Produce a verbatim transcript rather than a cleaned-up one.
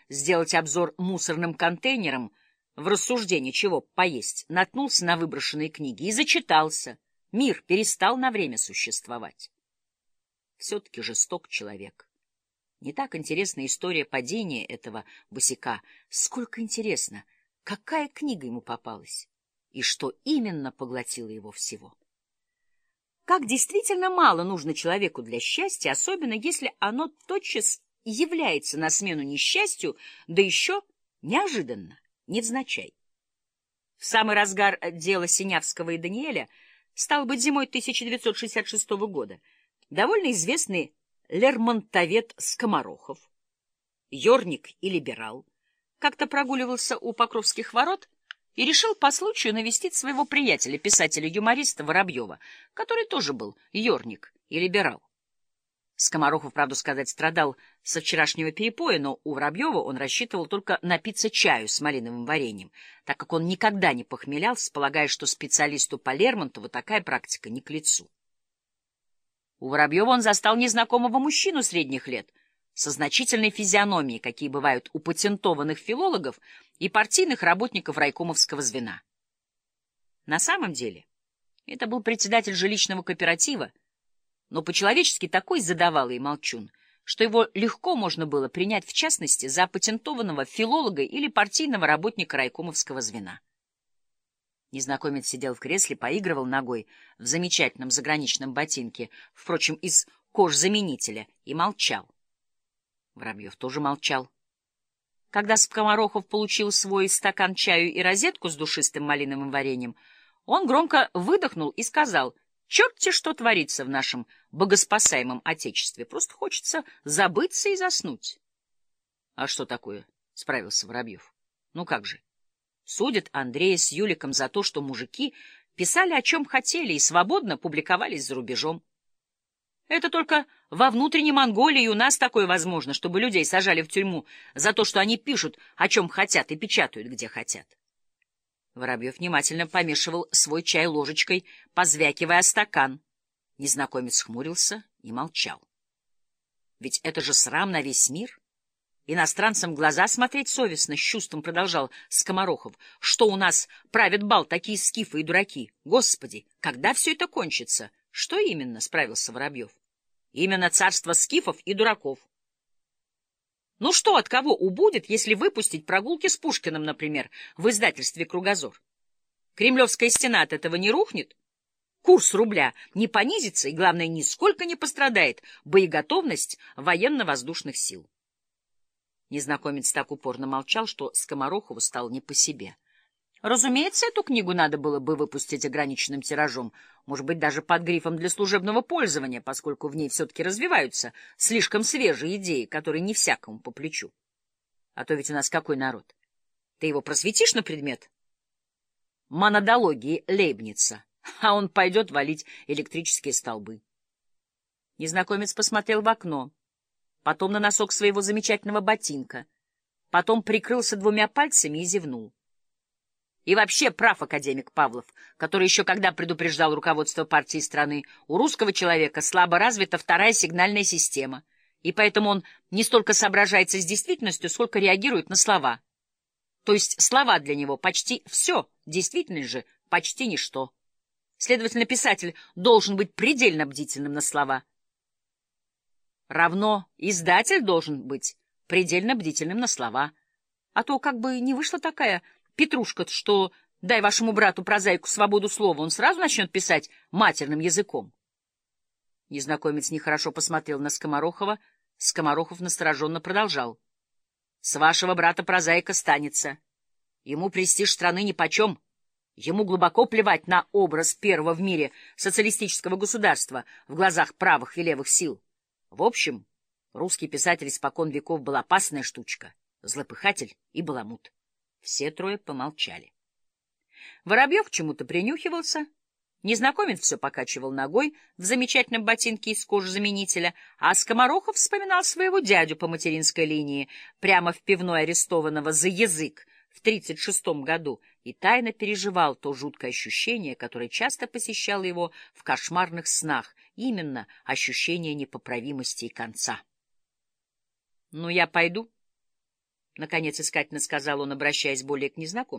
сделать обзор мусорным контейнерам в рассуждении, чего поесть, наткнулся на выброшенные книги и зачитался. Мир перестал на время существовать. Все-таки жесток человек. Не так интересна история падения этого босяка, сколько интересно, какая книга ему попалась и что именно поглотило его всего. Как действительно мало нужно человеку для счастья, особенно если оно тотчас является на смену несчастью, да еще неожиданно, невзначай. В самый разгар дела Синявского и Даниэля, стало быть, зимой тысяча девятьсот шестьдесят шестого года, довольно известный лермонтовед Скоморохов, ёрник и либерал, как-то прогуливался у Покровских ворот и решил по случаю навестить своего приятеля, писателя-юмориста Воробьева, который тоже был ёрник и либерал. Скоморохов, правду сказать, страдал со вчерашнего перепоя, но у Воробьева он рассчитывал только напиться чаю с малиновым вареньем, так как он никогда не похмелялся, полагая, что специалисту по Лермонтову такая практика не к лицу. У Воробьева он застал незнакомого мужчину средних лет, со значительной физиономией, какие бывают у патентованных филологов и партийных работников райкомовского звена. На самом деле это был председатель жилищного кооператива, но по-человечески такой задавалый молчун, что его легко можно было принять в частности за патентованного филолога или партийного работника райкомовского звена. Незнакомец сидел в кресле, поигрывал ногой в замечательном заграничном ботинке, впрочем, из кожзаменителя, и молчал. Воробьев тоже молчал. Когда Скоморохов получил свой стакан чаю и розетку с душистым малиновым вареньем, он громко выдохнул и сказал: «Черт-те, что творится в нашем богоспасаемом Отечестве! Просто хочется забыться и заснуть». — А что такое? — справился Воробьев. — Ну как же? Судят Андрея с Юликом за то, что мужики писали о чем хотели и свободно публиковались за рубежом. Это только во внутренней Монголии у нас такое возможно, чтобы людей сажали в тюрьму за то, что они пишут о чем хотят и печатают где хотят. Воробьев внимательно помешивал свой чай ложечкой, позвякивая о стакан. Незнакомец хмурился и молчал. Ведь это же срам на весь мир. Иностранцам в глаза смотреть совестно, с чувством продолжал Скоморохов. Что у нас правят бал такие скифы и дураки? Господи, когда все это кончится? Что именно? — справился Воробьев. Именно царство скифов и дураков. Ну что от кого убудет, если выпустить прогулки с Пушкиным, например, в издательстве «Кругозор»? Кремлевская стена от этого не рухнет? Курс рубля не понизится и, главное, нисколько не пострадает боеготовность военно-воздушных сил. Незнакомец так упорно молчал, что Скоморохову стало не по себе. Разумеется, эту книгу надо было бы выпустить ограниченным тиражом, может быть, даже под грифом «для служебного пользования», поскольку в ней все-таки развиваются слишком свежие идеи, которые не всякому по плечу. А то ведь у нас какой народ? Ты его просветишь на предмет монадологии Лейбница, а он пойдет валить электрические столбы. Незнакомец посмотрел в окно, потом на носок своего замечательного ботинка, потом прикрылся двумя пальцами и зевнул. И вообще прав академик Павлов, который еще когда предупреждал руководство партии страны: у русского человека слабо развита вторая сигнальная система, и поэтому он не столько соображается с действительностью, сколько реагирует на слова. То есть слова для него почти все, действительность же почти ничто. Следовательно, писатель должен быть предельно бдительным на слова. Равно издатель должен быть предельно бдительным на слова. А то как бы не вышла такая петрушка, что дай вашему брату-прозаику свободу слова, он сразу начнет писать матерным языком. Незнакомец нехорошо посмотрел на Скоморохова. Скоморохов настороженно продолжал. — С вашего брата-прозаика станется. Ему престиж страны нипочем. Ему глубоко плевать на образ первого в мире социалистического государства в глазах правых и левых сил. В общем, русский писатель испокон веков был опасная штучка, злопыхатель и баламут. Все трое помолчали. Воробьев к чему-то принюхивался. Незнакомец все покачивал ногой в замечательном ботинке из кожзаменителя, а Скоморохов вспоминал своего дядю по материнской линии, прямо в пивной арестованного за язык в тридцать шестом году, и тайно переживал то жуткое ощущение, которое часто посещало его в кошмарных снах, именно ощущение непоправимости и конца. — Ну, я пойду. Наконец искательно сказал он, обращаясь более к незнакомцу.